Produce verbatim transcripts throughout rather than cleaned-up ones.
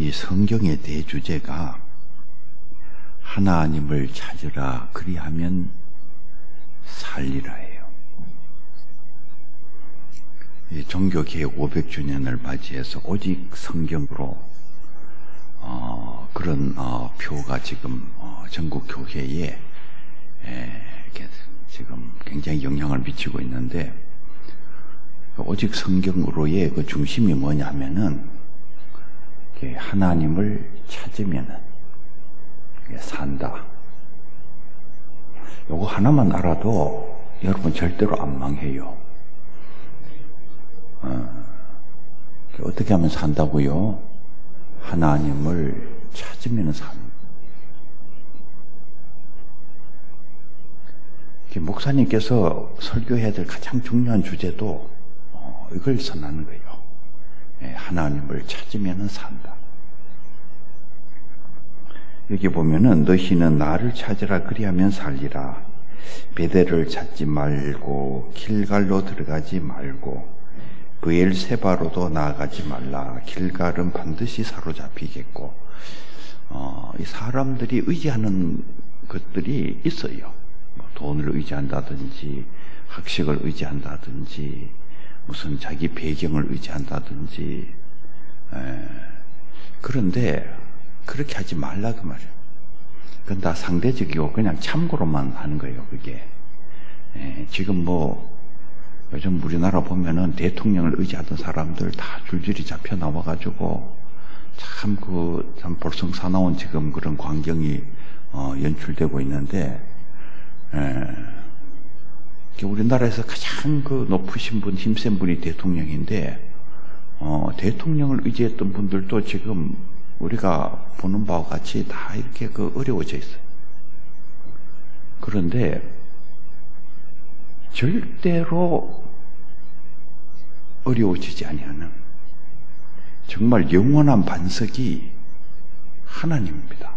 이 성경의 대주제가 하나님을 찾으라 그리하면 살리라예요. 종교개혁 오백 주년을 맞이해서 오직 성경으로 어, 그런 어, 표가 지금 어, 전국 교회에 에, 지금 굉장히 영향을 미치고 있는데, 오직 성경으로의 그 중심이 뭐냐면은 하나님을 찾으면은 산다. 요거 하나만 알아도 여러분 절대로 안 망해요. 어, 어떻게 하면 산다고요? 하나님을 찾으면 산. 목사님께서 설교해야 될 가장 중요한 주제도 어, 이걸 선하는 거예요. 예, 하나님을 찾으면 산다. 여기 보면은 너희는 나를 찾으라 그리하면 살리라. 베델을 찾지 말고 길갈로 들어가지 말고 브엘세바로도 나아가지 말라. 길갈은 반드시 사로잡히겠고. 어, 이 사람들이 의지하는 것들이 있어요. 뭐 돈을 의지한다든지 학식을 의지한다든지 무슨 자기 배경을 의지한다든지. 에, 그런데 그렇게 하지 말라 그 말이에요. 그건 다 상대적이고 그냥 참고로만 하는 거예요. 그게 에, 지금 뭐 요즘 우리나라 보면은 대통령을 의지하던 사람들 다 줄줄이 잡혀 나와가지고 참 그 참 볼썽사나운 지금 그런 광경이 어, 연출되고 있는데, 에, 우리나라에서 가장 그 높으신 분, 힘센 분이 대통령인데, 어, 대통령을 의지했던 분들도 지금 우리가 보는 바와 같이 다 이렇게 그 어려워져 있어요. 그런데 절대로 어려워지지 아니하는 정말 영원한 반석이 하나님입니다.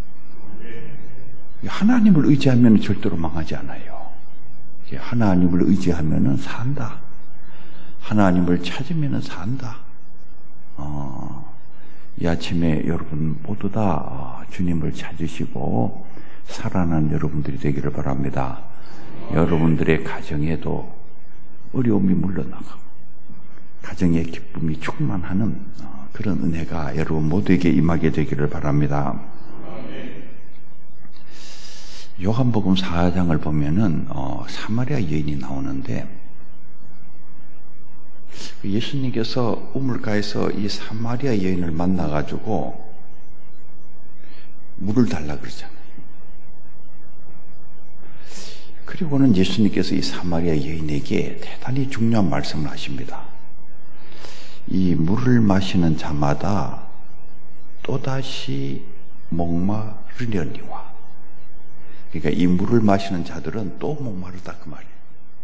하나님을 의지하면 절대로 망하지 않아요. 하나님을 의지하면 산다. 하나님을 찾으면 산다. 어, 이 아침에 여러분 모두 다 주님을 찾으시고 살아난 여러분들이 되기를 바랍니다. 여러분들의 가정에도 어려움이 물러나가고 가정의 기쁨이 충만하는 그런 은혜가 여러분 모두에게 임하게 되기를 바랍니다. 요한복음 사 장을 보면은 어, 사마리아 여인이 나오는데, 예수님께서 우물가에서 이 사마리아 여인을 만나가지고 물을 달라 그러잖아요. 그리고는 예수님께서 이 사마리아 여인에게 대단히 중요한 말씀을 하십니다. 이 물을 마시는 자마다 또다시 목마르려니와. 그러니까 이 물을 마시는 자들은 또 목마르다 그 말이에요.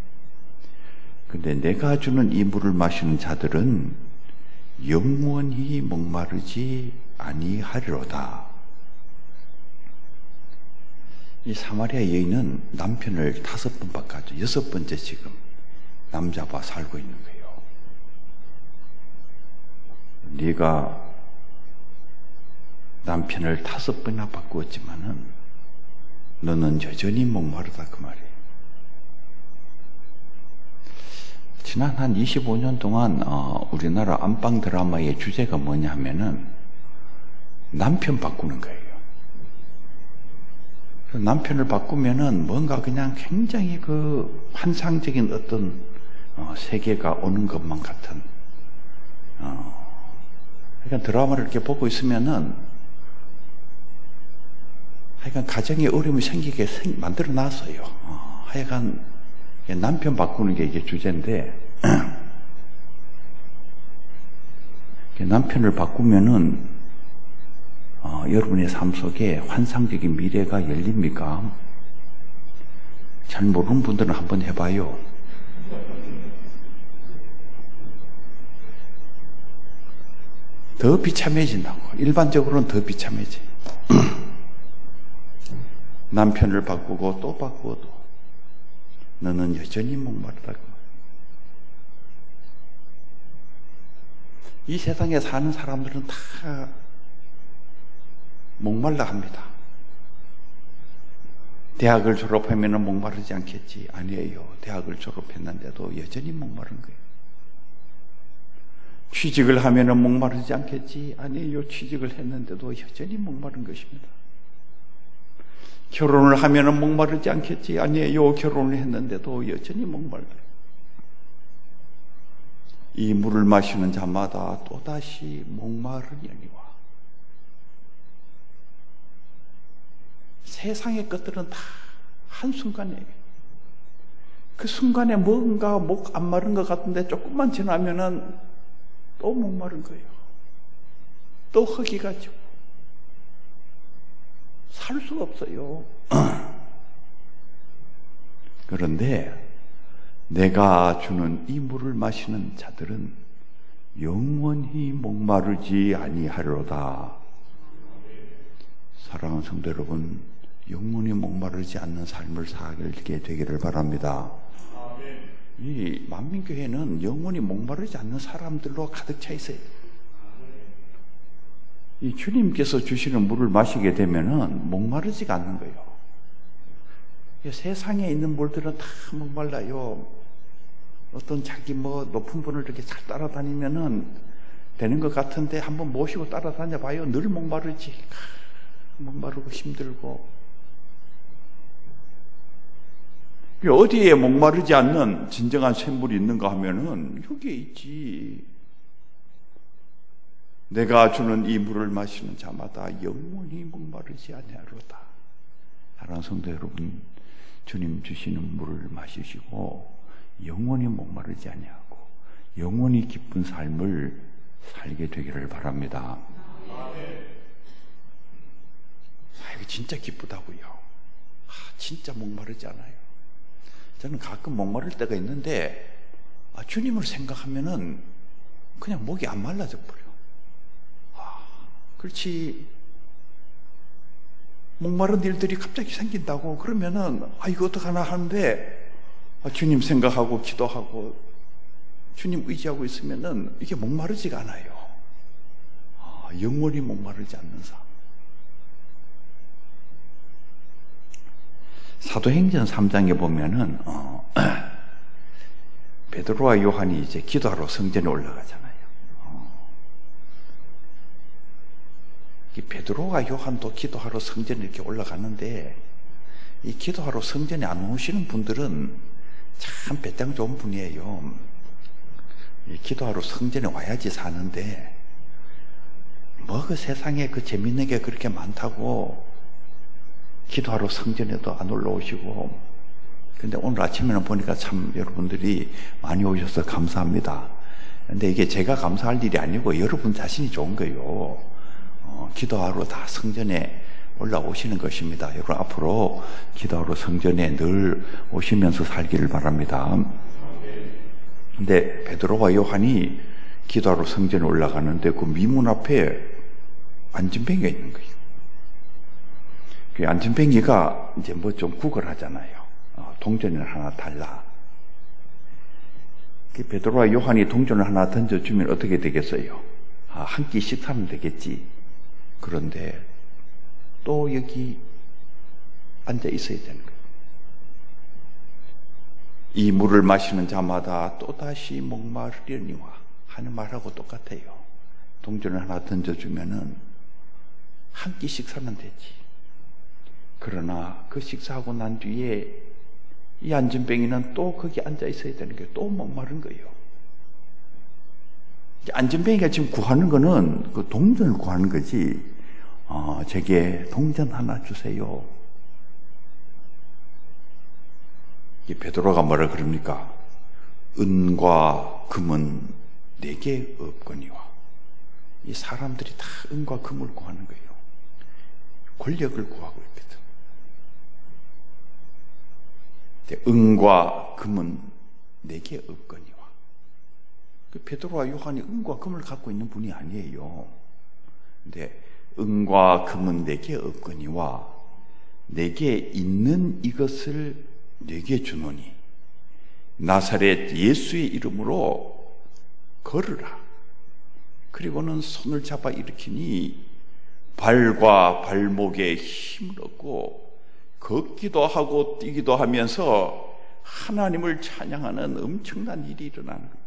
근데 내가 주는 이 물을 마시는 자들은 영원히 목마르지 아니하리로다. 이 사마리아 여인은 남편을 다섯 번 바꿔줘. 여섯 번째 지금 남자와 살고 있는 거예요. 네가 남편을 다섯 번이나 바꾸었지만은 너는 여전히 목마르다 그 말이에요. 지난 한 이십오 년 동안 어, 우리나라 안방 드라마의 주제가 뭐냐 하면은 남편 바꾸는 거예요. 남편을 바꾸면은 뭔가 그냥 굉장히 그 환상적인 어떤 어, 세계가 오는 것만 같은. 어, 그러니까 드라마를 이렇게 보고 있으면은 하여간 가정에 어려움이 생기게 생, 만들어 놨어요. 어, 하여간 남편 바꾸는 게 이게 주제인데, 남편을 바꾸면은 어, 여러분의 삶 속에 환상적인 미래가 열립니까? 잘 모르는 분들은 한번 해봐요. 더 비참해진다고. 일반적으로는 더 비참해져. 남편을 바꾸고 또 바꾸어도 너는 여전히 목마르다. 이 세상에 사는 사람들은 다 목말라 합니다. 대학을 졸업하면 목마르지 않겠지? 아니에요. 대학을 졸업했는데도 여전히 목마른 거예요. 취직을 하면 목마르지 않겠지? 아니에요. 취직을 했는데도 여전히 목마른 것입니다. 결혼을 하면 목마르지 않겠지? 아니에요. 결혼을 했는데도 여전히 목말라요. 이 물을 마시는 자마다 또다시 목마르려니와. 세상의 것들은 다 한순간에, 그 순간에 뭔가 목 안 마른 것 같은데 조금만 지나면은 또 목마른 거예요. 또 허기가 지고 살 수가 없어요. 그런데 내가 주는 이 물을 마시는 자들은 영원히 목마르지 아니하리로다. 사랑하는 성도 여러분, 영원히 목마르지 않는 삶을 살게 되기를 바랍니다. 이 만민교회는 영원히 목마르지 않는 사람들로 가득 차 있어요. 이 주님께서 주시는 물을 마시게 되면은 목마르지가 않는 거예요. 세상에 있는 물들은 다 목말라요. 어떤 자기 뭐 높은 분을 이렇게 잘 따라다니면은 되는 것 같은데 한번 모시고 따라다녀 봐요. 늘 목마르지. 목마르고 힘들고. 어디에 목마르지 않는 진정한 샘물이 있는가 하면은 여기에 있지. 내가 주는 이 물을 마시는 자마다 영원히 목마르지 아니하리로다. 사랑하는 성도 여러분, 주님 주시는 물을 마시시고 영원히 목마르지 아니하고 영원히 기쁜 삶을 살게 되기를 바랍니다. 아, 이거 진짜 기쁘다고요. 아, 진짜 목마르지 않아요. 저는 가끔 목마를 때가 있는데 아, 주님을 생각하면은 그냥 목이 안 말라져 버려. 아, 그렇지. 목마른 일들이 갑자기 생긴다고 그러면은 아 이거 어떡하나 하는데 아, 주님 생각하고 기도하고 주님 의지하고 있으면은 이게 목마르지가 않아요. 아, 영원히 목마르지 않는 삶. 사도행전 삼 장에 보면은 어, 베드로와 요한이 이제 기도하러 성전에 올라가잖아요. 어. 이 베드로와 요한도 기도하러 성전에 이렇게 올라가는데 이 기도하러 성전에 안 오시는 분들은 참 배짱 좋은 분이에요. 이 기도하러 성전에 와야지 사는데 뭐 그 세상에 그 재밌는 게 그렇게 많다고 기도하러 성전에도 안 올라오시고. 근데 오늘 아침에는 보니까 참 여러분들이 많이 오셔서 감사합니다. 근데 이게 제가 감사할 일이 아니고 여러분 자신이 좋은 거예요. 어, 기도하러 다 성전에 올라오시는 것입니다. 여러분 앞으로 기도하러 성전에 늘 오시면서 살기를 바랍니다. 근데 베드로와 요한이 기도하러 성전에 올라가는데 그 미문 앞에 안진뱅이가 있는 거예요. 그 안진뱅이가 이제 뭐 좀 구걸하잖아요. 어, 동전을 하나 달라. 그 베드로와 요한이 동전을 하나 던져주면 어떻게 되겠어요? 아, 한 끼씩 사면 되겠지. 그런데 또 여기 앉아 있어야 되는 거예요. 이 물을 마시는 자마다 또다시 목마르려니와 하는 말하고 똑같아요. 동전을 하나 던져주면은 한 끼씩 사면 되지. 그러나 그 식사하고 난 뒤에 이 안진뱅이는 또 거기 앉아 있어야 되는 거예요. 또 목마른 거예요. 안진뱅이가 지금 구하는 거는 그 동전을 구하는 거지. 어, 제게 동전 하나 주세요. 이 베드로가 뭐라 그럽니까? 은과 금은 내게 없거니와. 이 사람들이 다 은과 금을 구하는 거예요. 권력을 구하고 있거든. 은과 금은 내게 없거니와. 그 베드로와 요한이 은과 금을 갖고 있는 분이 아니에요. 근데 은과 금은 내게 없거니와 내게 있는 이것을 내게 주노니 나사렛 예수의 이름으로 걸으라. 그리고는 손을 잡아 일으키니 발과 발목에 힘을 얻고 걷기도 하고 뛰기도 하면서 하나님을 찬양하는 엄청난 일이 일어나는 거예요.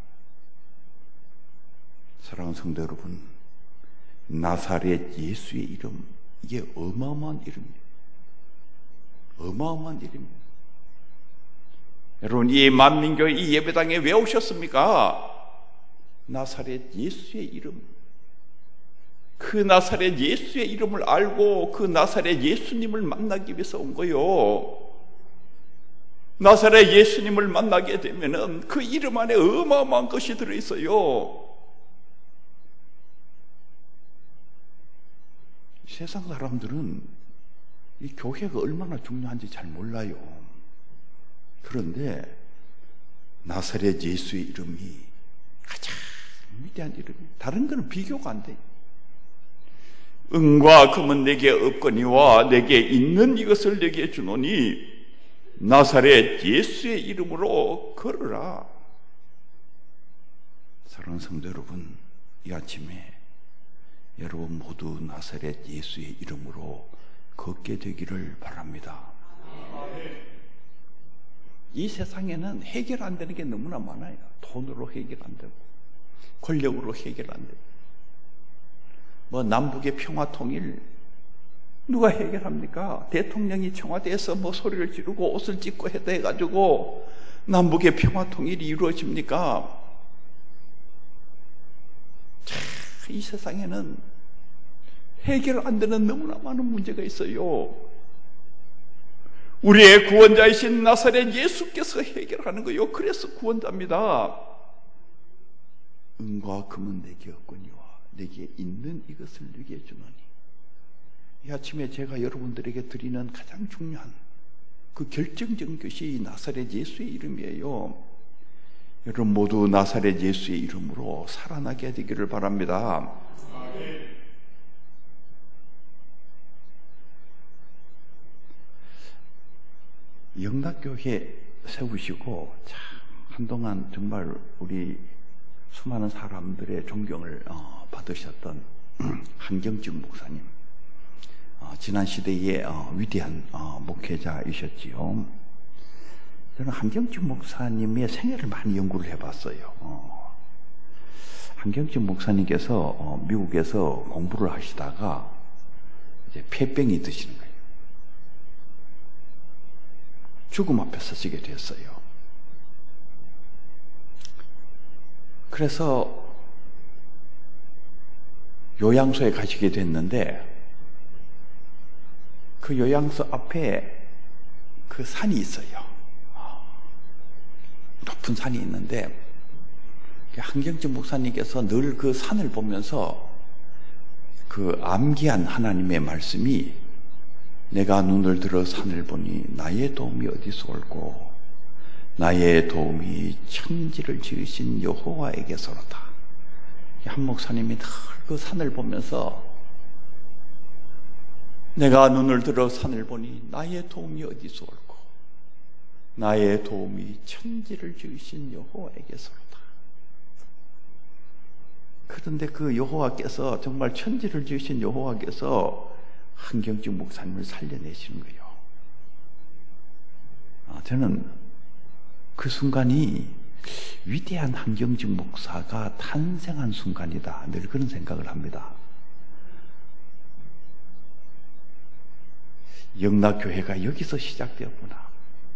사랑하는 성도 여러분, 나사렛 예수의 이름, 이게 어마어마한 이름이에요. 어마어마한 이름입니다. 여러분, 이 만민교회 이 예배당에 왜 오셨습니까? 나사렛 예수의 이름, 그 나사렛 예수의 이름을 알고 그 나사렛 예수님을 만나기 위해서 온 거요. 나사렛 예수님을 만나게 되면은 그 이름 안에 어마어마한 것이 들어있어요. 세상 사람들은 이 교회가 얼마나 중요한지 잘 몰라요. 그런데 나사렛 예수의 이름이 가장 위대한 이름이에요. 다른 거는 비교가 안 돼요. 은과 금은 내게 없거니와 내게 있는 이것을 내게 주노니 나사렛 예수의 이름으로 걸으라. 사랑하는 성도 여러분, 이 아침에 여러분 모두 나사렛 예수의 이름으로 걷게 되기를 바랍니다. 이 세상에는 해결 안 되는 게 너무나 많아요. 돈으로 해결 안 되고 권력으로 해결 안 되고, 뭐 남북의 평화 통일 누가 해결합니까? 대통령이 청와대에서 뭐 소리를 지르고 옷을 찢고 해도 해가지고 남북의 평화 통일이 이루어집니까? 참, 이 세상에는 해결 안 되는 너무나 많은 문제가 있어요. 우리의 구원자이신 나사렛 예수께서 해결하는 거요. 그래서 구원자입니다. 은과 금은 내게 없거니와 내게 있는 이것을 내게 주노니. 이 아침에 제가 여러분들에게 드리는 가장 중요한 그 결정적인 것이 나사렛 예수의 이름이에요. 여러분 모두 나사렛 예수의 이름으로 살아나게 되기를 바랍니다. 영락교회 세우시고 참 한동안 정말 우리 수많은 사람들의 존경을 어, 받으셨던 한경직 목사님, 어, 지난 시대의 어, 위대한 어, 목회자이셨지요. 저는 한경직 목사님의 생애를 많이 연구를 해봤어요. 어, 한경직 목사님께서 어, 미국에서 공부를 하시다가 이제 폐병이 드시는 거예요. 죽음 앞에 서시게 됐어요. 그래서 요양소에 가시게 됐는데 그 요양소 앞에 그 산이 있어요. 높은 산이 있는데 한경직 목사님께서 늘 그 산을 보면서 그 암기한 하나님의 말씀이 내가 눈을 들어 산을 보니 나의 도움이 어디서 올고 나의 도움이 천지를 지으신 여호와에게서로다. 한 목사님이 늘 그 산을 보면서 내가 눈을 들어 산을 보니 나의 도움이 어디서 올고 나의 도움이 천지를 지으신 여호와에게서로다. 그런데 그 여호와께서, 정말 천지를 지으신 여호와께서 한경직 목사님을 살려내시는 거예요. 아, 저는 그 순간이 위대한 한경직 목사가 탄생한 순간이다, 늘 그런 생각을 합니다. 영락교회가 여기서 시작되었구나.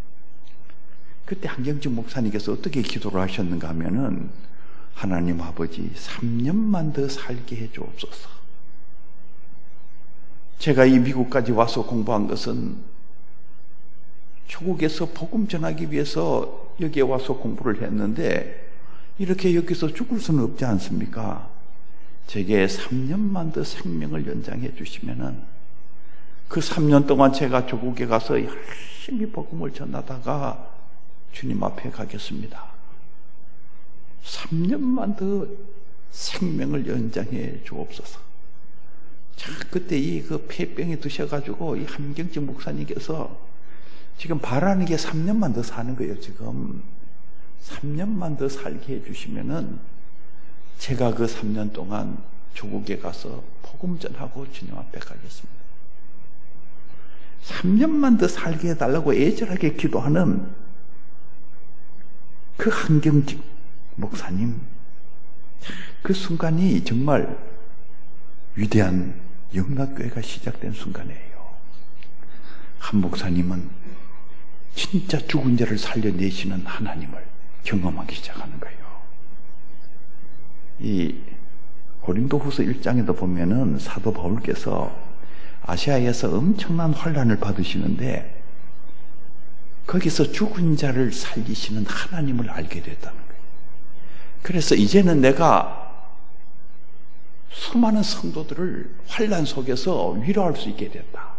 그때 한경직 목사님께서 어떻게 기도를 하셨는가 하면은, 하나님 아버지 삼 년만 더 살게 해주옵소서. 제가 이 미국까지 와서 공부한 것은 조국에서 복음 전하기 위해서 여기에 와서 공부를 했는데 이렇게 여기서 죽을 수는 없지 않습니까? 제게 삼 년만 더 생명을 연장해 주시면은 그 삼 년 동안 제가 조국에 가서 열심히 복음을 전하다가 주님 앞에 가겠습니다. 삼 년만 더 생명을 연장해 주옵소서. 자, 그때 이 그 폐병이 드셔가지고 이 한경직 목사님께서 지금 바라는 게 삼 년만 더 사는 거예요. 지금 삼 년만 더 살게 해주시면은 제가 그 삼 년 동안 조국에 가서 복음 전하고 주님 앞에 가겠습니다. 삼 년만 더 살게 해달라고 애절하게 기도하는 그 한경직 목사님, 그 순간이 정말 위대한 영락교회가 시작된 순간이에요. 한 목사님은 진짜 죽은 자를 살려내시는 하나님을 경험하기 시작하는 거예요. 이 고린도후서 일 장에도 보면은 사도 바울께서 아시아에서 엄청난 환난을 받으시는데 거기서 죽은 자를 살리시는 하나님을 알게 됐다는 거예요. 그래서 이제는 내가 수많은 성도들을 환난 속에서 위로할 수 있게 됐다.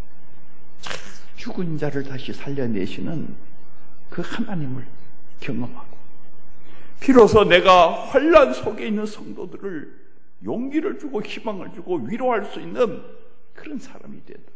죽은 자를 다시 살려내시는 그 하나님을 경험하고, 비로소 내가 환난 속에 있는 성도들을 용기를 주고 희망을 주고 위로할 수 있는 그런 사람이 된다.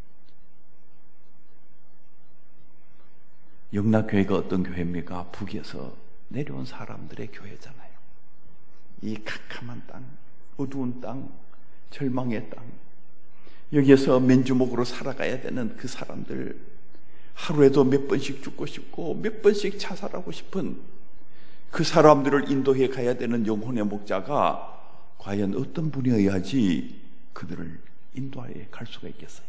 영락교회가 어떤 교회입니까? 북에서 내려온 사람들의 교회잖아요. 이 캄캄한 땅, 어두운 땅, 절망의 땅, 여기에서 맨주먹으로 살아가야 되는 그 사람들, 하루에도 몇 번씩 죽고 싶고 몇 번씩 자살하고 싶은 그 사람들을 인도해 가야 되는 영혼의 목자가 과연 어떤 분이어야지 그들을 인도하여 갈 수가 있겠어요?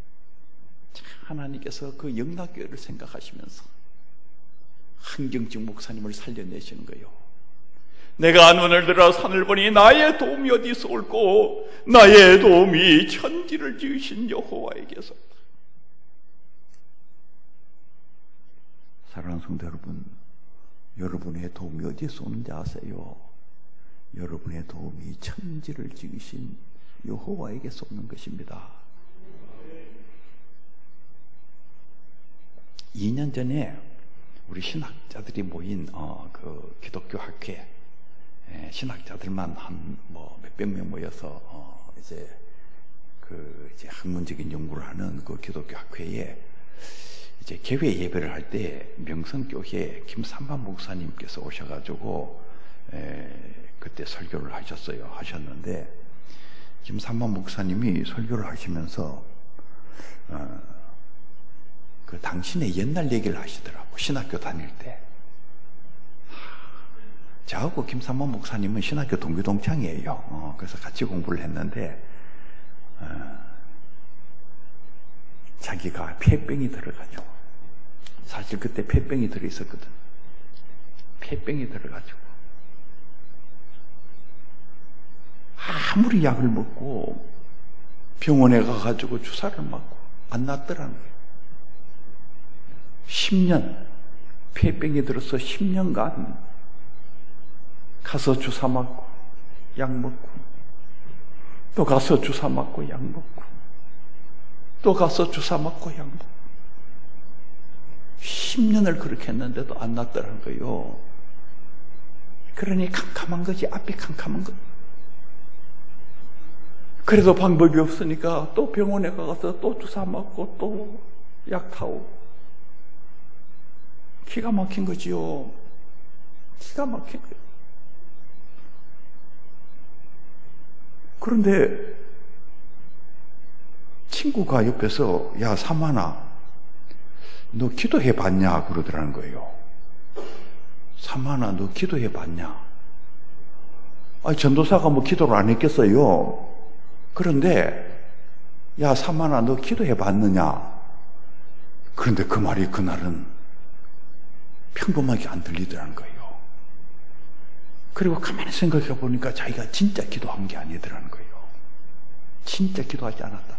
하나님께서 그 영락교회를 생각하시면서 한경직 목사님을 살려내시는 거예요. 내가 눈을 들어 산을 보니 나의 도움이 어디서 올꼬, 나의 도움이 천지를 지으신 여호와에게서. 사랑하는 성도 여러분, 여러분의 도움이 어디서 오는지 아세요? 여러분의 도움이 천지를 지으신 여호와에게서 오는 것입니다. 이 년 전에 우리 신학자들이 모인 어, 그 기독교 학회, 에, 신학자들만 한 뭐 몇백 명 모여서 어, 이제 그 이제 학문적인 연구를 하는 그 기독교 학회에 이제 개회 예배를 할 때 명성교회 김삼만 목사님께서 오셔가지고 에, 그때 설교를 하셨어요. 하셨는데 김삼만 목사님이 설교를 하시면서 어, 그 당신의 옛날 얘기를 하시더라고. 신학교 다닐 때. 저하고 김삼만 목사님은 신학교 동기 동창이에요. 어, 그래서 같이 공부를 했는데 어, 자기가 폐병이 들어가지고, 사실 그때 폐병이 들어있었거든. 폐병이 들어가지고 아무리 약을 먹고 병원에 가가지고 주사를 맞고 안 낫더라는 거예요. 십 년, 폐병이 들어서 십 년간 가서 주사 맞고 약 먹고 또 가서 주사 맞고 약 먹고 또 가서 주사 맞고 약 먹고 십 년을 그렇게 했는데도 안 낫더라는 거예요. 그러니 캄캄한 거지. 앞이 캄캄한 거. 그래도 방법이 없으니까 또 병원에 가서 또 주사 맞고 또 약 타고. 기가 막힌 거지요. 기가 막힌 거예요. 그런데 친구가 옆에서 야 사만아, 너 기도해 봤냐 그러더라는 거예요. 사만아, 너 기도해 봤냐? 아니 전도사가 뭐 기도를 안 했겠어요. 그런데 야 사만아, 너 기도해 봤느냐? 그런데 그 말이 그날은 평범하게 안 들리더라는 거예요. 그리고 가만히 생각해 보니까 자기가 진짜 기도한 게 아니더라는 거예요. 진짜 기도하지 않았다.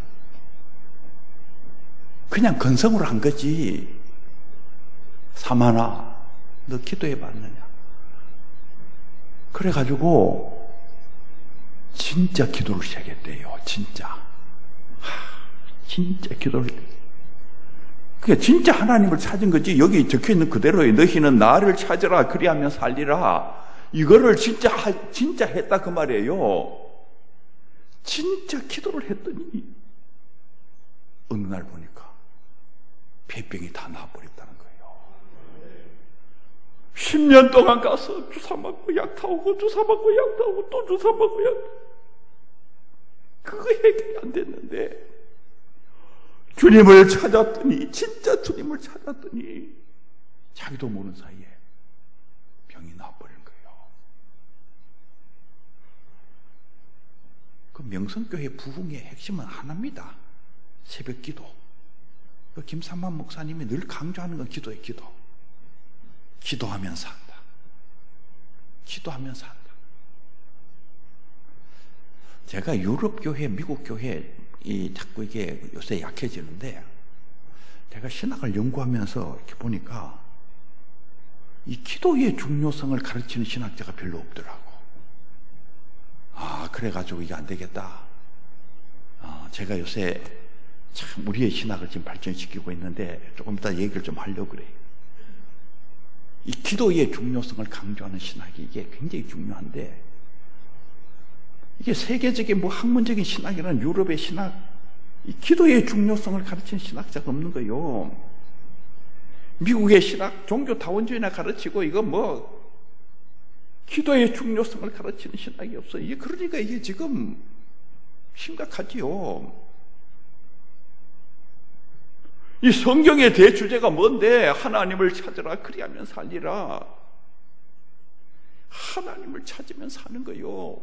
그냥 건성으로 한 거지. 사만아, 너 기도해 봤느냐? 그래가지고 진짜 기도를 시작했대요. 진짜. 하, 진짜 기도를. 그게 진짜 하나님을 찾은 거지. 여기 적혀있는 그대로에 너희는 나를 찾으라 그리하면 살리라. 이거를 진짜 진짜 했다 그 말이에요. 진짜 기도를 했더니 어느 날 보니까 폐병이 다 나아버렸다는 거예요. 십 년 동안 가서 주사 맞고 약 타오고 주사 맞고 약 타오고 또 주사 맞고 약 타오고 그거 해결이 안 됐는데 주님을 찾았더니, 진짜 주님을 찾았더니 자기도 모르는 사이에 병이 나버린 거예요. 그 명성교회 부흥의 핵심은 하나입니다. 새벽 기도. 그 김삼만 목사님이 늘 강조하는 건 기도예요. 기도. 기도하면 산다. 기도하면 산다. 제가 유럽 교회, 미국 교회 이 자꾸 이게 요새 약해지는데, 제가 신학을 연구하면서 이렇게 보니까 이 기도의 중요성을 가르치는 신학자가 별로 없더라고. 아, 그래가지고 이게 안 되겠다. 아, 제가 요새 참 우리의 신학을 지금 발전시키고 있는데 조금 이따 얘기를 좀 하려고 그래요. 이 기도의 중요성을 강조하는 신학이 이게 굉장히 중요한데, 이게 세계적인 뭐 학문적인 신학이라는 유럽의 신학, 이 기도의 중요성을 가르치는 신학자가 없는 거예요. 미국의 신학, 종교 다원주의나 가르치고, 이거 뭐, 기도의 중요성을 가르치는 신학이 없어요. 이게 그러니까 이게 지금 심각하지요. 이 성경의 대주제가 뭔데? 하나님을 찾으라, 그리하면 살리라. 하나님을 찾으면 사는 거요.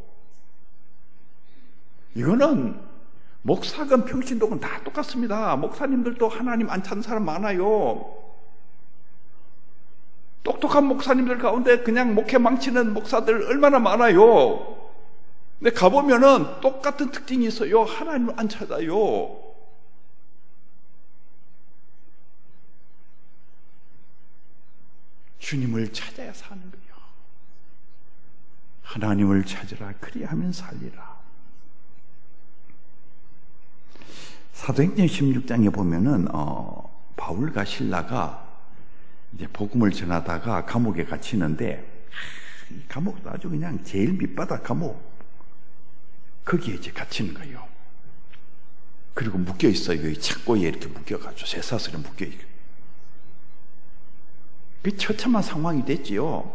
이거는 목사건 평신도건 다 똑같습니다. 목사님들도 하나님 안 찾는 사람 많아요. 똑똑한 목사님들 가운데 그냥 목회 망치는 목사들 얼마나 많아요. 근데 가보면은 똑같은 특징이 있어요. 하나님을 안 찾아요. 주님을 찾아야 사는 거예요. 하나님을 찾으라, 그리하면 살리라. 사도행전 십육 장에 보면은 어, 바울과 실라가 이제 복음을 전하다가 감옥에 갇히는데, 이 감옥도 아주 그냥 제일 밑바닥 감옥, 거기에 이제 갇히는 거예요. 그리고 묶여 있어요. 이 창고에 이렇게 묶여가지고 쇠사슬에 묶여 있고. 그 처참한 상황이 됐지요.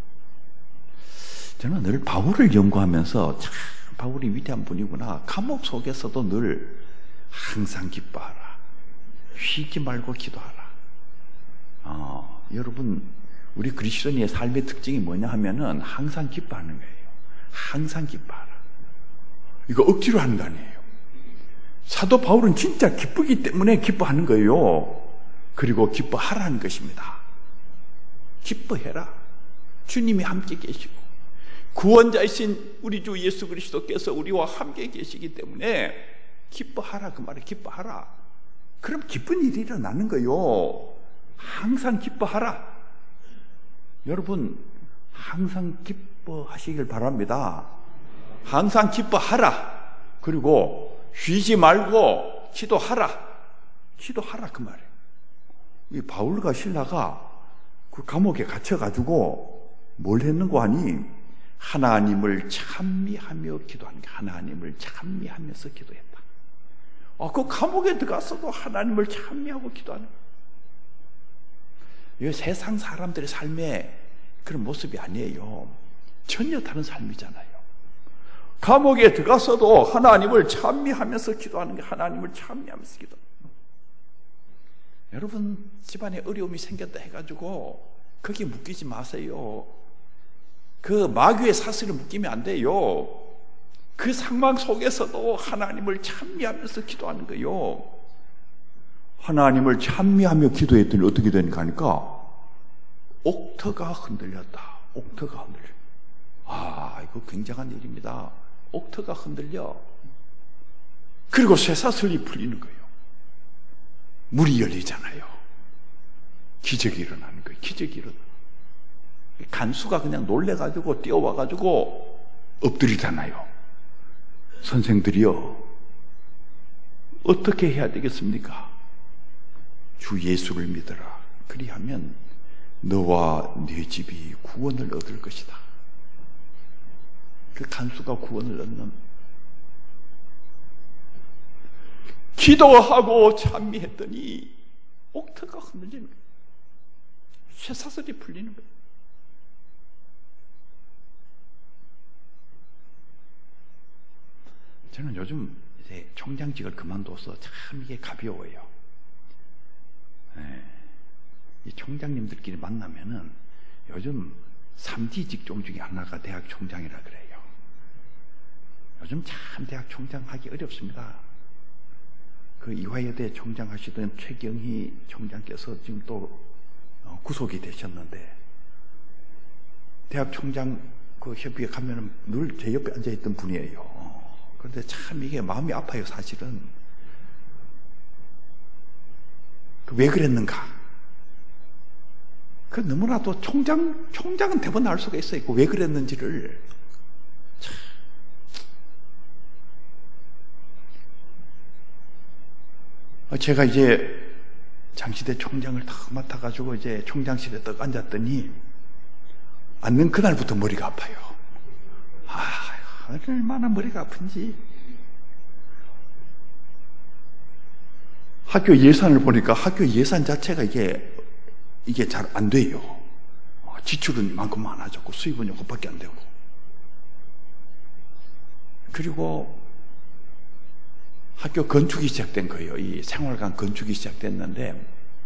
저는 늘 바울을 연구하면서 참 바울이 위대한 분이구나. 감옥 속에서도 늘 항상 기뻐하라, 쉬지 말고 기도하라. 어, 여러분, 우리 그리스도인의 삶의 특징이 뭐냐 하면은 항상 기뻐하는 거예요. 항상 기뻐하라. 이거 억지로 하는 거 아니에요. 사도 바울은 진짜 기쁘기 때문에 기뻐하는 거예요. 그리고 기뻐하라는 것입니다. 기뻐해라. 주님이 함께 계시고 구원자이신 우리 주 예수 그리스도께서 우리와 함께 계시기 때문에 기뻐하라, 그 말에 기뻐하라. 그럼 기쁜 일이 일어나는 거요. 항상 기뻐하라. 여러분, 항상 기뻐하시길 바랍니다. 항상 기뻐하라. 그리고 쉬지 말고 기도하라. 기도하라, 그 말이에요. 이 바울과 실라가 그 감옥에 갇혀가지고 뭘 했는고 하니, 하나님을 찬미하며 기도하는 게, 하나님을 찬미하면서 기도했다. 아, 그 감옥에 들어가서도 하나님을 찬미하고 기도하는 거예요. 이거 세상 사람들의 삶의 그런 모습이 아니에요. 전혀 다른 삶이잖아요. 감옥에 들어가서도 하나님을 찬미하면서 기도하는 게, 하나님을 찬미하면서 기도. 여러분, 집안에 어려움이 생겼다 해가지고 거기에 묶이지 마세요. 그 마귀의 사슬에 묶이면 안 돼요. 그 상황 속에서도 하나님을 찬미하면서 기도하는 거예요. 하나님을 찬미하며 기도했더니 어떻게 되는가 하니까 옥터가 흔들렸다. 옥터가 흔들려. 아, 이거 굉장한 일입니다. 옥터가 흔들려. 그리고 쇠사슬이 풀리는 거예요. 물이 열리잖아요. 기적이 일어나는 거예요. 기적이 일어나. 간수가 그냥 놀래가지고 뛰어와가지고 엎드리잖아요. 선생들이요, 어떻게 해야 되겠습니까? 주 예수를 믿어라. 그리하면 너와 네 집이 구원을 얻을 것이다. 그 간수가 구원을 얻는, 기도하고 찬미했더니 옥터가 흔들리는 거예요. 쇠사슬이 풀리는 거예요. 저는 요즘 이제 총장직을 그만둬서 참 이게 가벼워요. 네. 이 총장님들끼리 만나면은 요즘 삼 디 직종 중에 하나가 대학 총장이라 그래요. 요즘 참 대학 총장 하기 어렵습니다. 그 이화여대 총장 하시던 최경희 총장께서 지금 또 구속이 되셨는데, 대학 총장 그 협의회 가면은 늘 제 옆에 앉아있던 분이에요. 그런데 참 이게 마음이 아파요, 사실은. 그 왜 그랬는가? 그 너무나도 총장, 총장은 대부분 알 수가 있어요. 그 왜 그랬는지를. 참. 제가 이제 장시대 총장을 딱 맡아가지고 이제 총장실에 딱 앉았더니 앉는 그날부터 머리가 아파요. 아, 얼마나 머리가 아픈지. 학교 예산을 보니까 학교 예산 자체가 이게 이게 잘 안 돼요. 지출은 이만큼 많아졌고 수입은 이것밖에 안 되고. 그리고 학교 건축이 시작된 거예요. 이 생활관 건축이 시작됐는데,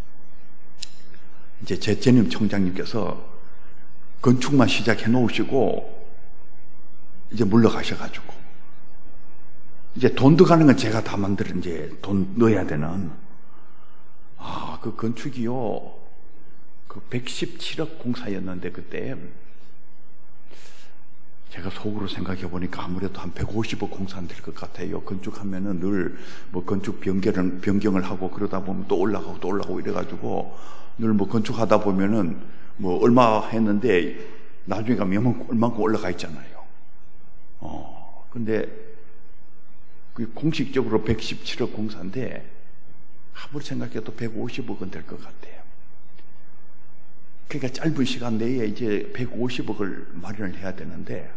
이제 제 전임 총장님께서 건축만 시작해 놓으시고 이제 물러가셔가지고, 이제 돈 들어가는 건 제가 다 만들어 이제 돈 넣어야 되는, 아, 그 건축이요, 그 백십칠억 공사였는데 그때 제가 속으로 생각해 보니까 아무래도 한 백오십억 공사는 될 것 같아요. 건축하면은 늘 뭐 건축 변경을, 변경을 하고 그러다 보면 또 올라가고 또 올라가고 이래가지고 늘 뭐 건축하다 보면은 뭐 얼마 했는데 나중에 가면 얼마큼 올라가 있잖아요. 어, 근데 그 공식적으로 백십칠억 공사인데 아무리 생각해도 백오십억은 될 것 같아요. 그러니까 짧은 시간 내에 이제 백오십억을 마련을 해야 되는데,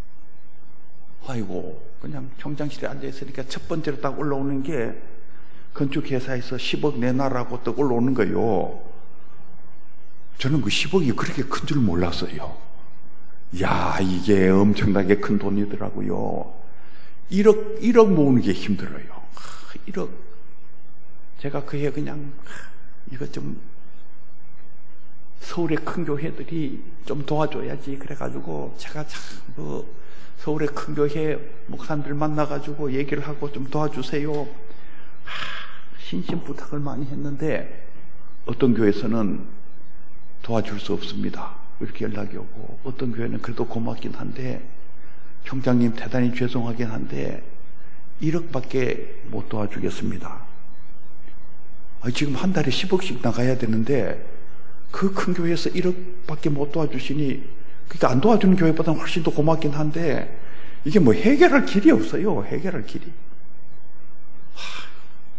아이고, 그냥 총장실에 앉아있으니까 첫 번째로 딱 올라오는 게 건축회사에서 십억 내놔라고 딱 올라오는 거예요. 저는 그 십억이 그렇게 큰 줄 몰랐어요. 야, 이게 엄청나게 큰 돈이더라고요. 일억, 일억 모으는 게 힘들어요. 일억. 제가 그해 그냥, 이것 좀, 서울의 큰 교회들이 좀 도와줘야지. 그래가지고 제가 참 그 서울의 큰 교회 목사님들 만나가지고 얘기를 하고 좀 도와주세요. 하, 신신 부탁을 많이 했는데 어떤 교회에서는 도와줄 수 없습니다, 이렇게 연락이 오고, 어떤 교회는 그래도 고맙긴 한데 총장님 대단히 죄송하긴 한데 일억밖에 못 도와주겠습니다. 아, 지금 한 달에 십억씩 나가야 되는데 그 큰 교회에서 일억밖에 못 도와주시니, 그러니까 안 도와주는 교회보다 훨씬 더 고맙긴 한데 이게 뭐 해결할 길이 없어요. 해결할 길이. 하.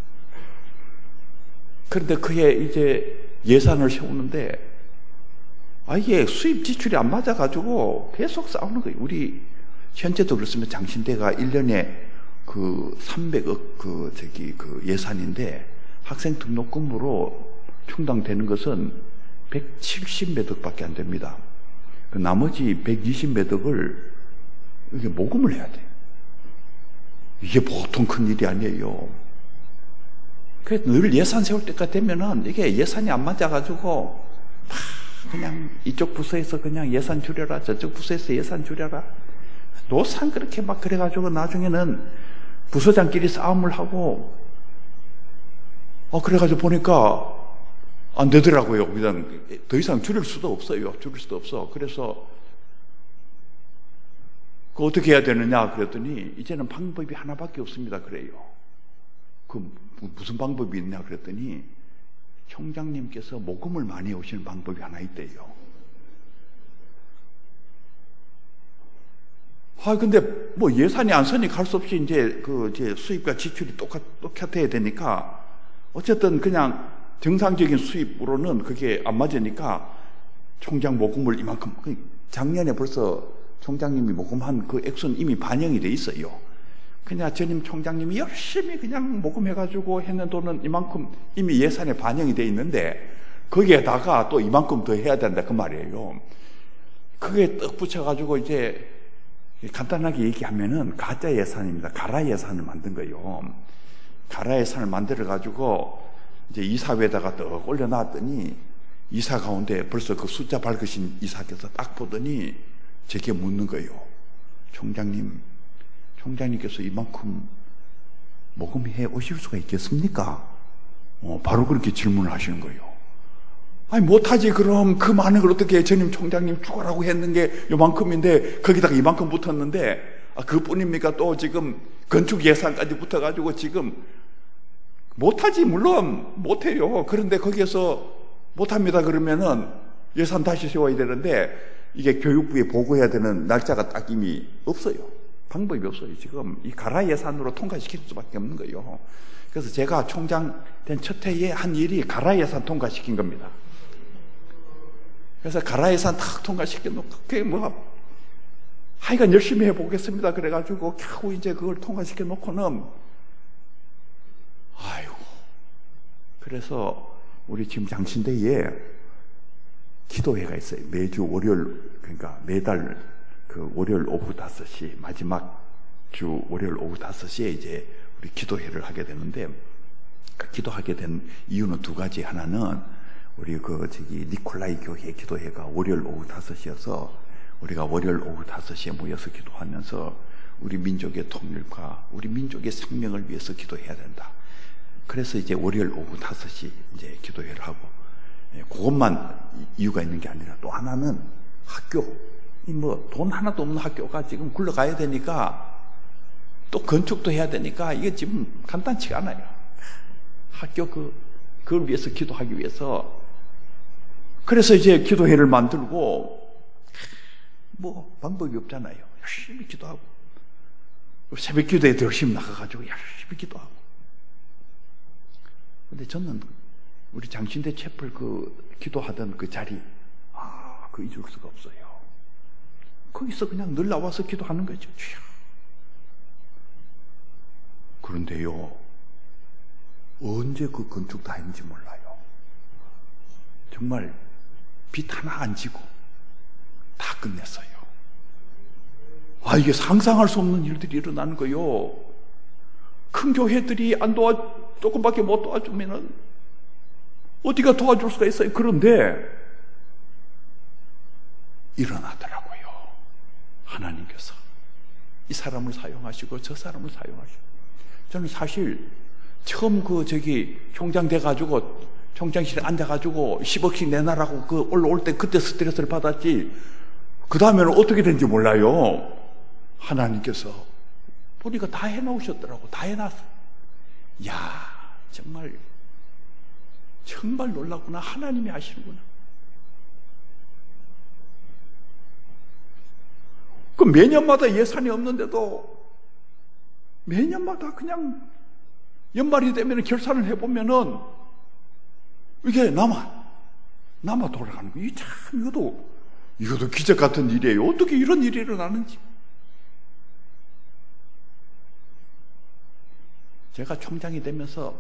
그런데 그해 이제 예산을 세우는데 아, 이게 수입 지출이 안 맞아가지고 계속 싸우는 거예요. 우리 현재도 그렇습니다. 장신대가 일 년에 그 삼백억 그 저기 그 예산인데 학생 등록금으로 충당되는 것은 백칠십 몇 억밖에 안 됩니다. 그 나머지 백이십 몇 억을 이게 모금을 해야 돼요. 이게 보통 큰 일이 아니에요. 그래서 늘 예산 세울 때가 되면은 이게 예산이 안 맞아가지고 그냥 이쪽 부서에서 그냥 예산 줄여라, 저쪽 부서에서 예산 줄여라, 노상 그렇게 막 그래가지고 나중에는 부서장끼리 싸움을 하고, 어 그래가지고 보니까 안 되더라고요. 그냥 더 이상 줄일 수도 없어요. 줄일 수도 없어. 그래서 그 어떻게 해야 되느냐 그랬더니 이제는 방법이 하나밖에 없습니다. 그래요. 그 무슨 방법이 있냐 그랬더니 총장님께서 모금을 많이 오시는 방법이 하나 있대요. 아 근데 뭐 예산이 안 서니 갈 수 없이 이제 그 이제 수입과 지출이 똑같 똑같아야 되니까 어쨌든 그냥 정상적인 수입으로는 그게 안 맞으니까 총장 모금을 이만큼, 작년에 벌써 총장님이 모금한 그 액수는 이미 반영이 돼 있어요. 그냥 전임 총장님이 열심히 그냥 모금해가지고 했는 돈은 이만큼 이미 예산에 반영이 돼 있는데 거기에다가 또 이만큼 더 해야 된다 그 말이에요. 그게 떡 붙여가지고 이제 간단하게 얘기하면은 가짜 예산입니다. 가라 예산을 만든 거예요. 가라 예산을 만들어 가지고 이제 이사회에다가 떡 올려놨더니 이사 가운데 벌써 그 숫자 밝으신 이사께서 딱 보더니 제게 묻는 거예요. 총장님, 총장님께서 이만큼 모금해 오실 수가 있겠습니까? 어, 바로 그렇게 질문을 하시는 거예요. 아니 못하지. 그럼 그 많은 걸 어떻게 전임 총장님 추가라고 했는 게 요만큼인데 거기다가 이만큼 붙었는데 아, 그뿐입니까? 또 지금 건축 예산까지 붙어가지고 지금 못하지. 물론 못해요. 그런데 거기에서 못합니다 그러면은 예산 다시 세워야 되는데 이게 교육부에 보고해야 되는 날짜가 딱 이미 없어요. 방법이 없어요. 지금 이 가라 예산으로 통과시킬 수밖에 없는 거예요. 그래서 제가 총장 된 첫 해에 한 일이 가라 예산 통과시킨 겁니다. 그래서 가라 예산 탁 통과시켜 놓고 그게 뭐 하여간 열심히 해보겠습니다 그래가지고 겨우 이제 그걸 통과시켜 놓고는 아이고 그래서 우리 지금 장신대에 기도회가 있어요. 매주 월요일, 그러니까 매달 그 월요일 오후 다섯 시, 마지막 주 월요일 오후 다섯 시에 이제 우리 기도회를 하게 되는데, 그 기도하게 된 이유는 두 가지. 하나는 우리 그 저기 니콜라이 교회 기도회가 월요일 오후 다섯 시여서 우리가 월요일 오후 다섯 시에 모여서 기도하면서 우리 민족의 통일과 우리 민족의 생명을 위해서 기도해야 된다. 그래서 이제 월요일 오후 다섯 시 이제 기도회를 하고, 예, 그것만 이유가 있는 게 아니라 또 하나는 학교, 뭐 돈 하나도 없는 학교가 지금 굴러가야 되니까 또 건축도 해야 되니까 이게 지금 간단치가 않아요. 학교 그 그걸 위해서 기도하기 위해서 그래서 이제 기도회를 만들고 뭐 방법이 없잖아요. 열심히 기도하고 새벽 기도에 열심히 나가가지고 열심히 기도하고. 근데 저는 우리 장신대 채플 그 기도하던 그 자리, 아, 그 잊을 수가 없어요. 거기서 그냥 늘 나와서 기도하는 거죠. 그런데요, 언제 그 건축 다 했는지 몰라요. 정말 빚 하나 안 지고 다 끝냈어요. 아, 이게 상상할 수 없는 일들이 일어나는 거요. 큰 교회들이 안 도와, 조금밖에 못 도와주면은 어디가 도와줄 수가 있어요. 그런데 일어나더라고요. 하나님께서 이 사람을 사용하시고 저 사람을 사용하시고. 저는 사실 처음 그 저기 총장 돼가지고 총장실에 앉아가지고 십억씩 내놔라고 그 올라올 때 그때 스트레스를 받았지. 그 다음에는 어떻게 된지 몰라요. 하나님께서 보니까 다 해놓으셨더라고. 다 해놨어. 야, 정말 정말 놀랍구나. 하나님이 하시는구나. 그 매년마다 예산이 없는데도 매년마다 그냥 연말이 되면 결산을 해보면은 이게 남아 남아 돌아가는 거예요. 참 이것도 이것도 기적 같은 일이에요. 어떻게 이런 일이 일어나는지. 제가 총장이 되면서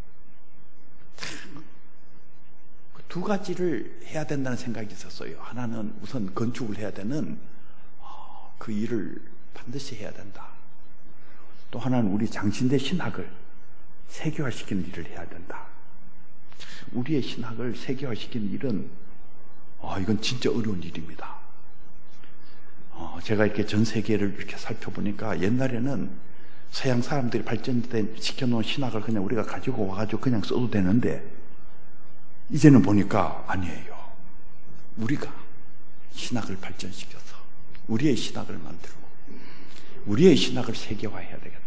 두 가지를 해야 된다는 생각이 있었어요. 하나는 우선 건축을 해야 되는 그 일을 반드시 해야 된다. 또 하나는 우리 장신대 신학을 세계화시키는 일을 해야 된다. 우리의 신학을 세계화시키는 일은 아, 이건 진짜 어려운 일입니다. 어, 제가 이렇게 전 세계를 이렇게 살펴보니까 옛날에는 서양 사람들이 발전시켜놓은 신학을 그냥 우리가 가지고 와가지고 그냥 써도 되는데 이제는 보니까 아니에요. 우리가 신학을 발전시켜서 우리의 신학을 만들고 우리의 신학을 세계화해야 되겠다.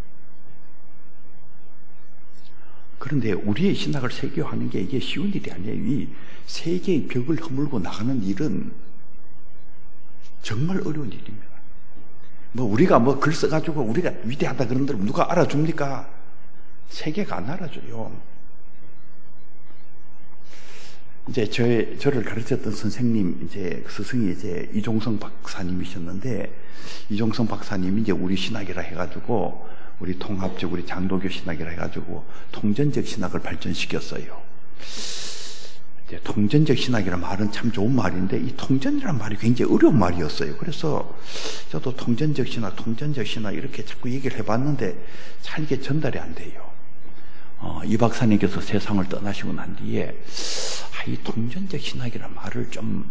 그런데 우리의 신학을 세계화하는 게 이게 쉬운 일이 아니에요. 이 세계의 벽을 허물고 나가는 일은 정말 어려운 일입니다. 뭐 우리가 뭐 글 써가지고 우리가 위대하다 그런들 누가 알아줍니까? 세계가 안 알아줘요. 이제 저 저를 가르쳤던 선생님 이제 스승이 이제 이종성 박사님이셨는데 이종성 박사님이 이제 우리 신학이라 해가지고 우리 통합적 우리 장로교 신학이라 해가지고 통전적 신학을 발전시켰어요. 이제 통전적 신학이라는 말은 참 좋은 말인데 이 통전이라는 말이 굉장히 어려운 말이었어요. 그래서 저도 통전적 신학, 통전적 신학 이렇게 자꾸 얘기를 해봤는데 잘 이게 전달이 안 돼요. 어, 이 박사님께서 세상을 떠나시고 난 뒤에 아, 이 통전적 신학이라는 말을 좀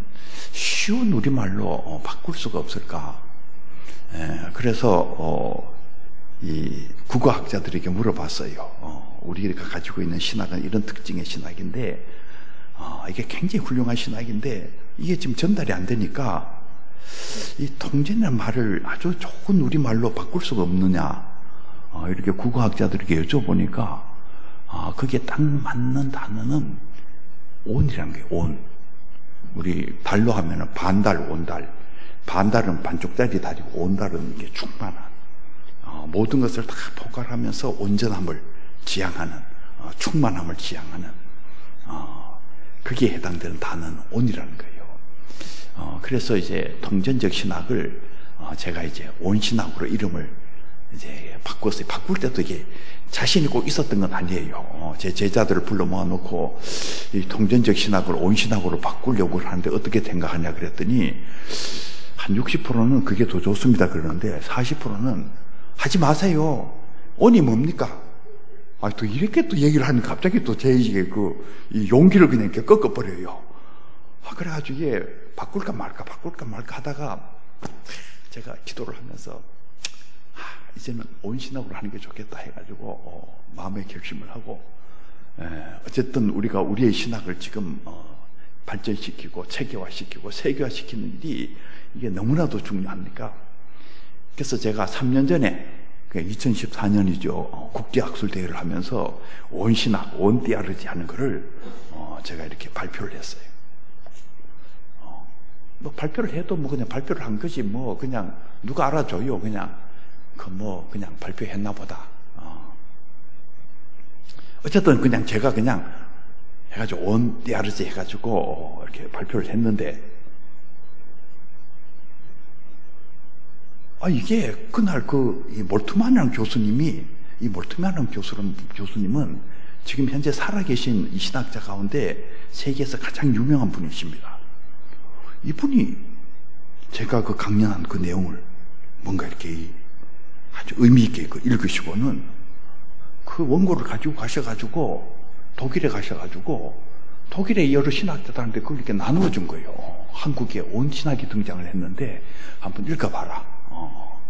쉬운 우리말로 어, 바꿀 수가 없을까. 에, 그래서 어, 이 국어학자들에게 물어봤어요. 어, 우리가 가지고 있는 신학은 이런 특징의 신학인데 어, 이게 굉장히 훌륭한 신학인데 이게 지금 전달이 안 되니까 이 통전이라는 말을 아주 좋은 우리말로 바꿀 수가 없느냐. 어, 이렇게 국어학자들에게 여쭤보니까 어, 거기에 딱 맞는 단어는 온이라는 거예요. 온. 우리 달로 하면은 반달, 온달. 반달은 반쪽짜리 달이고 온달은 이게 충만한 어, 모든 것을 다 포괄하면서 온전함을 지향하는 어, 충만함을 지향하는 어, 거기에 해당되는 단어는 온이라는 거예요. 어, 그래서 이제 통전적 신학을 어, 제가 이제 온신학으로 이름을 이제 바꿨어요. 바꿀 때도 이게 자신이 꼭 있었던 건 아니에요. 어, 제 제자들을 불러 모아놓고 이 통전적 신학을 온신학으로 바꾸려고 하는데 어떻게 생각하냐 그랬더니 한 육십 퍼센트는 그게 더 좋습니다 그러는데 사십 퍼센트는 하지 마세요. 온이 뭡니까? 아, 또 이렇게 또 얘기를 하니 갑자기 또 제 그 이 용기를 그냥 이렇게 꺾어버려요. 아, 그래가지고 이게 바꿀까 말까 바꿀까 말까 하다가 제가 기도를 하면서 아, 이제는 온신학으로 하는 게 좋겠다 해가지고 어, 마음의 결심을 하고 에, 어쨌든 우리가 우리의 신학을 지금 어, 발전시키고 체계화시키고 세계화시키는 일이 이게 너무나도 중요합니까? 그래서 제가 삼 년 전에 이천십사 년이죠. 국제학술대회를 하면서 온신학, 온띠아르지 하는 거를 어, 제가 이렇게 발표를 했어요. 어, 뭐 발표를 해도 뭐 그냥 발표를 한 거지 뭐 그냥 누가 알아줘요. 그냥 그 뭐 그냥 발표했나 보다. 어. 어쨌든 그냥 제가 그냥 해가지고 온띠아르지 해가지고 이렇게 발표를 했는데 아, 이게, 그날 그, 이 몰트만이라는 교수님이, 이 몰트만이라는 교수는, 교수님은 지금 현재 살아계신 이 신학자 가운데 세계에서 가장 유명한 분이십니다. 이분이 제가 그 강연한 그 내용을 뭔가 이렇게 아주 의미있게 그 읽으시고는 그 원고를 가지고 가셔가지고 독일에 가셔가지고 독일의 여러 신학자들한테 그걸 이렇게 나누어준 거예요. 한국에 온 신학이 등장을 했는데 한번 읽어봐라. 어.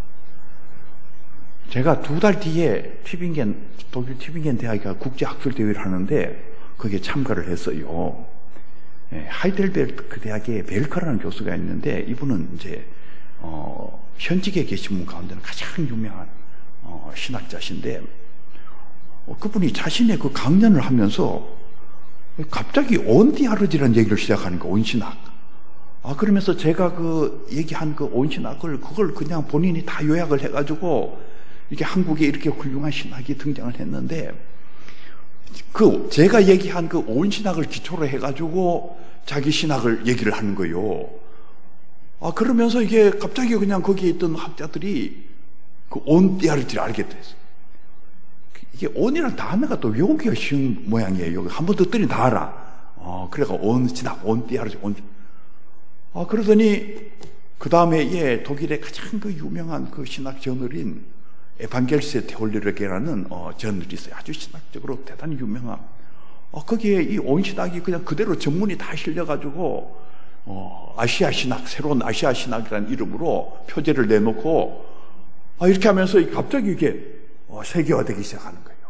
제가 두 달 뒤에 튜빙겐, 독일 튜빙겐 대학이 국제학술대회를 하는데 거기에 참가를 했어요. 예, 하이델베르크 대학에 벨커라는 교수가 있는데 이분은 이제 어, 현직에 계신 분 가운데는 가장 유명한 어, 신학자신데 어, 그분이 자신의 그 강연을 하면서 갑자기 온디아르지라는 얘기를 시작하는 거, 온신학. 아, 그러면서 제가 그 얘기한 그 온신학을 그걸 그냥 본인이 다 요약을 해가지고 이렇게 한국에 이렇게 훌륭한 신학이 등장을 했는데 그 제가 얘기한 그 온신학을 기초로 해가지고 자기 신학을 얘기를 하는 거예요. 아, 그러면서 이게 갑자기 그냥 거기에 있던 학자들이 그 온디아르지를 알게 됐어요. 이게 온이라는 단어가 또 외우기가 쉬운 모양이에요. 한 번 듣더니 다 알아. 어, 그래가 온신학, 온디아르지, 온. 아, 그러더니, 그 다음에, 예, 독일의 가장 그 유명한 그 신학 저널인 에반겔리스 테올리르게라는 어, 저널이 있어요. 아주 신학적으로 대단히 유명한. 어, 거기에 이 온신학이 그냥 그대로 전문이 다 실려가지고, 어, 아시아 신학, 새로운 아시아 신학이라는 이름으로 표제를 내놓고, 아, 이렇게 하면서 갑자기 이게 어, 세계화되기 시작하는 거예요.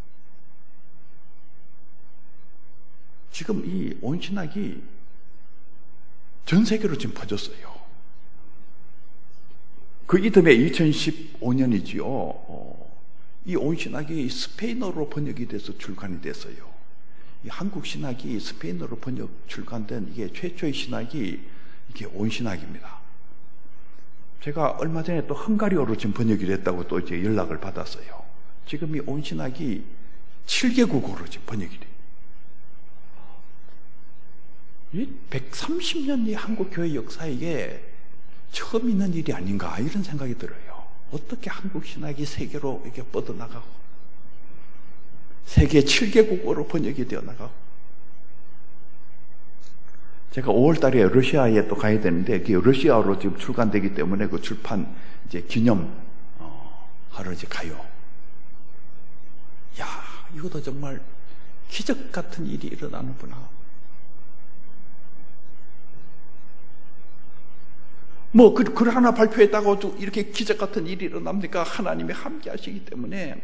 지금 이 온신학이 전 세계로 지금 퍼졌어요. 그 이듬해 이천십오 년이지요. 어, 이 온신학이 스페인어로 번역이 돼서 출간이 됐어요. 이 한국 신학이 스페인어로 번역 출간된 이게 최초의 신학이 이게 온신학입니다. 제가 얼마 전에 또 헝가리어로 지금 번역이 됐다고 또 이제 연락을 받았어요. 지금 이 온신학이 칠 개국어로 지금 번역이 돼요. 이 백삼십 년의 한국 교회 역사에 이게 처음 있는 일이 아닌가 이런 생각이 들어요. 어떻게 한국 신학이 세계로 이렇게 뻗어나가고 세계 칠 개국어로 번역이 되어 나가고 제가 오월 달에 러시아에 또 가야 되는데, 그 러시아로 지금 출간되기 때문에 그 출판 이제 기념, 어, 하러 이제 가요. 야, 이것도 정말 기적 같은 일이 일어나는구나. 뭐, 글, 글 하나 발표했다고 이렇게 기적 같은 일이 일어납니까? 하나님이 함께 하시기 때문에.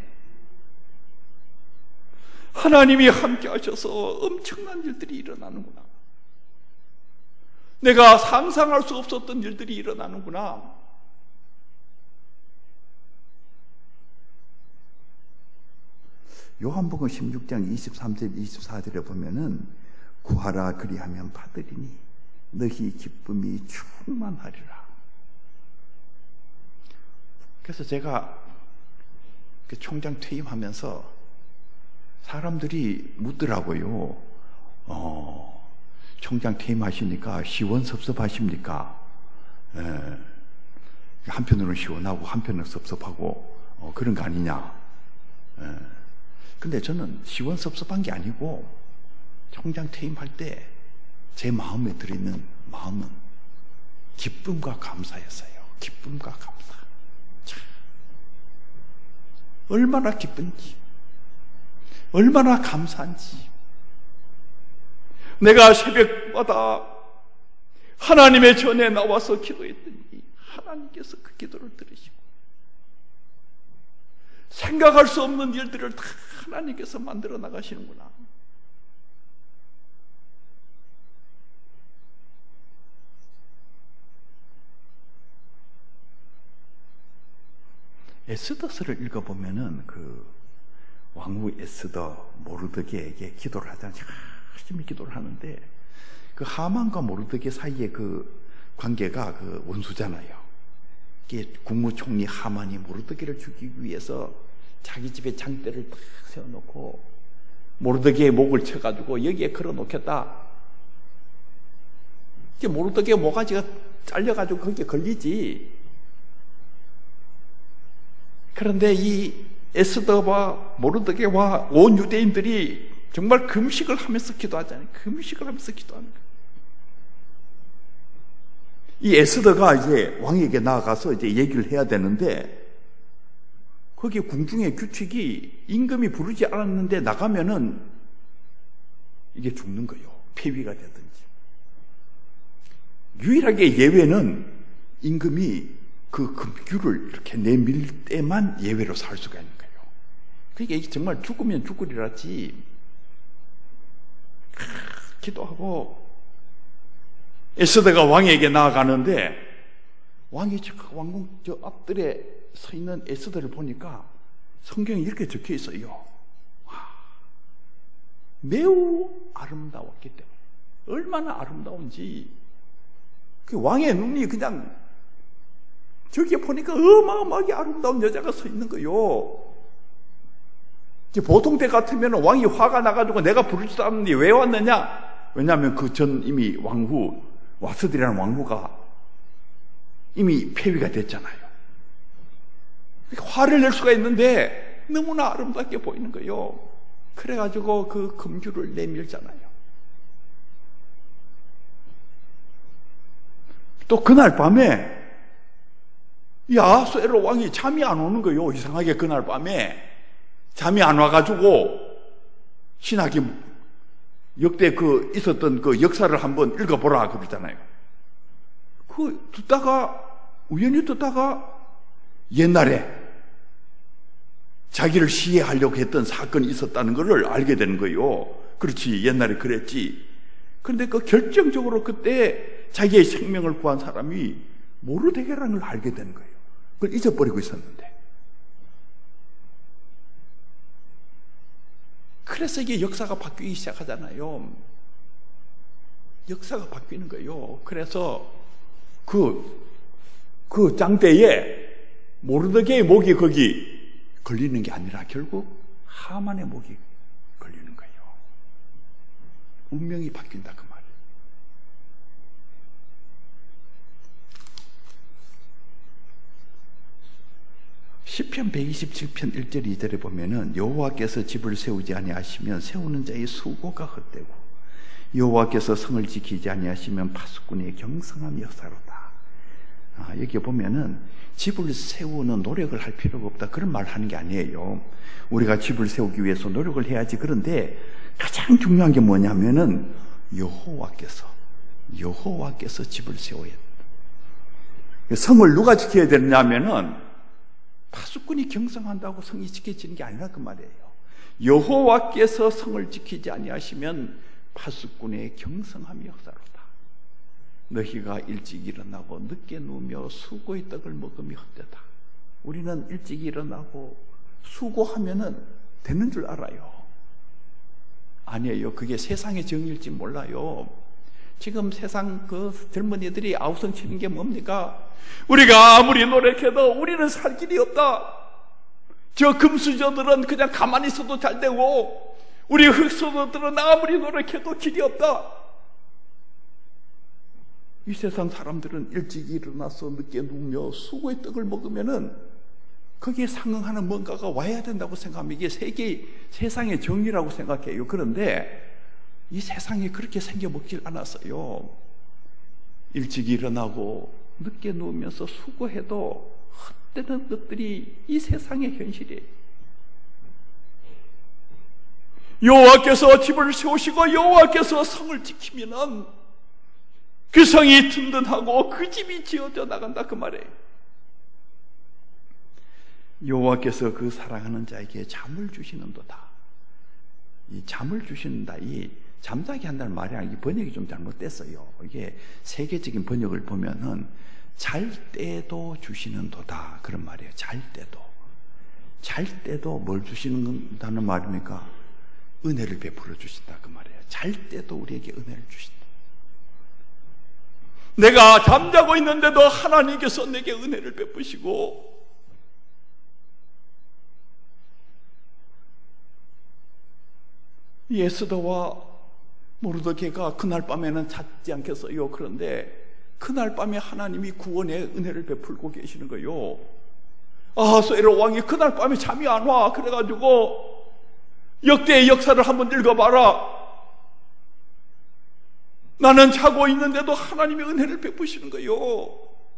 하나님이 함께 하셔서 엄청난 일들이 일어나는구나. 내가 상상할 수 없었던 일들이 일어나는구나. 요한복음 십육 장 이십삼 절 이십사 절에 보면은 구하라 그리하면 받으리니 너희 기쁨이 충만하리라. 그래서 제가 그 총장 퇴임하면서 사람들이 묻더라고요. 어, 총장 퇴임하시니까 시원섭섭하십니까? 예, 한편으로는 시원하고 한편으로는 섭섭하고 어, 그런 거 아니냐. 예, 근데 저는 시원섭섭한 게 아니고 총장 퇴임할 때 제 마음에 들어있는 마음은 기쁨과 감사였어요. 기쁨과 감사. 참, 얼마나 기쁜지, 얼마나 감사한지. 내가 새벽마다 하나님의 전에 나와서 기도했더니 하나님께서 그 기도를 들으시고 생각할 수 없는 일들을 다 하나님께서 만들어 나가시는구나. 에스더서를 읽어보면은 그 왕후 에스더 모르드게에게 기도를 하잖아요. 열심히 기도를 하는데 그 하만과 모르드게 사이의 그 관계가 그 원수잖아요. 이게 국무총리 하만이 모르드게를 죽이기 위해서 자기 집에 장대를 딱 세워놓고 모르드게의 목을 쳐가지고 여기에 걸어놓겠다. 이게 모르드게 모가지가 잘려가지고 거기에 걸리지. 그런데 이 에스더와 모르드게와 온 유대인들이 정말 금식을 하면서 기도하잖아요. 금식을 하면서 기도하는 거예요. 이 에스더가 이제 왕에게 나아가서 이제 얘기를 해야 되는데 거기 궁중의 규칙이 임금이 부르지 않았는데 나가면은 이게 죽는 거예요. 폐위가 되든지. 유일하게 예외는 임금이 그 금규를 이렇게 내밀 때만 예외로 살 수가 있는 거예요. 그러니까 이게 정말 죽으면 죽으리라지. 기도하고 에스더가 왕에게 나아가는데 왕이 저 왕궁 저 앞들에 서 있는 에스더를 보니까 성경에 이렇게 적혀 있어요. 와, 매우 아름다웠기 때문에. 얼마나 아름다운지 그 왕의 눈이 그냥 저기에 보니까 어마어마하게 아름다운 여자가 서 있는 거요. 보통 때 같으면 왕이 화가 나가지고 내가 부르지도 않는데 왜 왔느냐? 왜냐하면 그 전 이미 왕후, 와스들이라는 왕후가 이미 폐위가 됐잖아요. 화를 낼 수가 있는데 너무나 아름답게 보이는 거요. 그래가지고 그 금규를 내밀잖아요. 또 그날 밤에 이 아하수에로 왕이 잠이 안 오는 거예요. 이상하게 그날 밤에 잠이 안 와가지고 신학이 역대 그 있었던 그 역사를 한번 읽어보라 그러잖아요. 그 듣다가 우연히 듣다가 옛날에 자기를 시해하려고 했던 사건이 있었다는 것을 알게 되는 거예요. 그렇지, 옛날에 그랬지. 그런데 그 결정적으로 그때 자기의 생명을 구한 사람이 모르드게라는 걸 알게 되는 거예요. 그걸 잊어버리고 있었는데. 그래서 이게 역사가 바뀌기 시작하잖아요. 역사가 바뀌는 거예요. 그래서 그, 그 장대에 모르드게의 목이 거기 걸리는 게 아니라 결국 하만의 목이 걸리는 거예요. 운명이 바뀐다 그 말이에요. 시편 백이십칠 편 일 절 이 절에 보면은 여호와께서 집을 세우지 아니하시면 세우는 자의 수고가 헛되고 여호와께서 성을 지키지 아니하시면 파수꾼의 경성함이 역사로다. 아, 여기 보면은 집을 세우는 노력을 할 필요가 없다, 그런 말 하는 게 아니에요. 우리가 집을 세우기 위해서 노력을 해야지. 그런데 가장 중요한 게 뭐냐면은 여호와께서 여호와께서 집을 세워야 된다. 성을 누가 지켜야 되느냐면은 파수꾼이 경성한다고 성이 지켜지는 게 아니라 그 말이에요. 여호와께서 성을 지키지 아니하시면 파수꾼의 경성함이 역사로다. 너희가 일찍 일어나고 늦게 누우며 수고의 떡을 먹으며 헛되다. 우리는 일찍 일어나고 수고하면은 되는 줄 알아요. 아니에요. 그게 세상의 정의일지 몰라요. 지금 세상 그 젊은이들이 아우성 치는 게 뭡니까? 우리가 아무리 노력해도 우리는 살 길이 없다. 저 금수저들은 그냥 가만히 있어도 잘 되고 우리 흑수저들은 아무리 노력해도 길이 없다. 이 세상 사람들은 일찍 일어나서 늦게 누우며 수고의 떡을 먹으면은 거기에 상응하는 뭔가가 와야 된다고 생각하면 이게 세계, 세상의 정의라고 생각해요. 그런데 이 세상이 그렇게 생겨 먹질 않았어요. 일찍 일어나고 늦게 누우면서 수고해도 헛되는 것들이 이 세상의 현실이에요. 여호와께서 집을 세우시고 여호와께서 성을 지키면은 그 성이 든든하고 그 집이 지어져 나간다, 그 말이에요. 여호와께서 그 사랑하는 자에게 잠을 주시는도다. 이 잠을 주신다, 이 잠자게 한다는 말이 아니라 번역이 좀 잘못됐어요. 이게 세계적인 번역을 보면은 잘 때도 주시는도다, 그런 말이에요. 잘 때도. 잘 때도 뭘 주시는다는 말입니까? 은혜를 베풀어 주신다, 그 말이에요. 잘 때도 우리에게 은혜를 주신다. 내가 잠자고 있는데도 하나님께서 내게 은혜를 베푸시고 에스더와 모르드게가 그날 밤에는 잤지 않겠어요? 그런데 그날 밤에 하나님이 구원의 은혜를 베풀고 계시는 거예요. 아하수에로 왕이 그날 밤에 잠이 안 와. 그래가지고 역대의 역사를 한번 읽어봐라. 나는 자고 있는데도 하나님의 은혜를 베푸시는 거예요.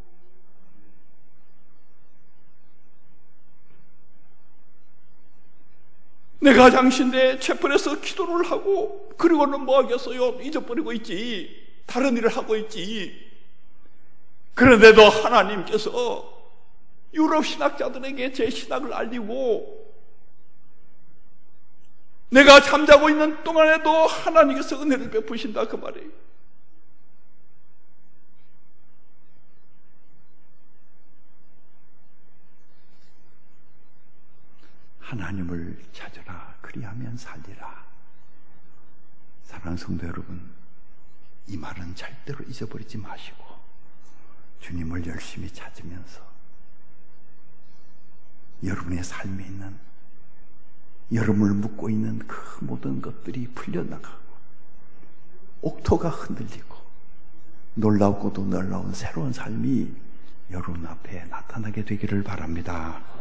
내가 장신대 채플에서 기도를 하고 그리고는 뭐 하겠어요? 잊어버리고 있지. 다른 일을 하고 있지. 그런데도 하나님께서 유럽 신학자들에게 제 신학을 알리고 내가 잠자고 있는 동안에도 하나님께서 은혜를 베푸신다, 그 말이에요. 하나님을 찾으라. 그리하면 살리라. 사랑하는 성도 여러분, 이 말은 절대로 잊어버리지 마시고 주님을 열심히 찾으면서 여러분의 삶에 있는, 여러분을 묶고 있는 그 모든 것들이 풀려나가고 옥토가 흔들리고 놀랍고도 놀라운 새로운 삶이 여러분 앞에 나타나게 되기를 바랍니다.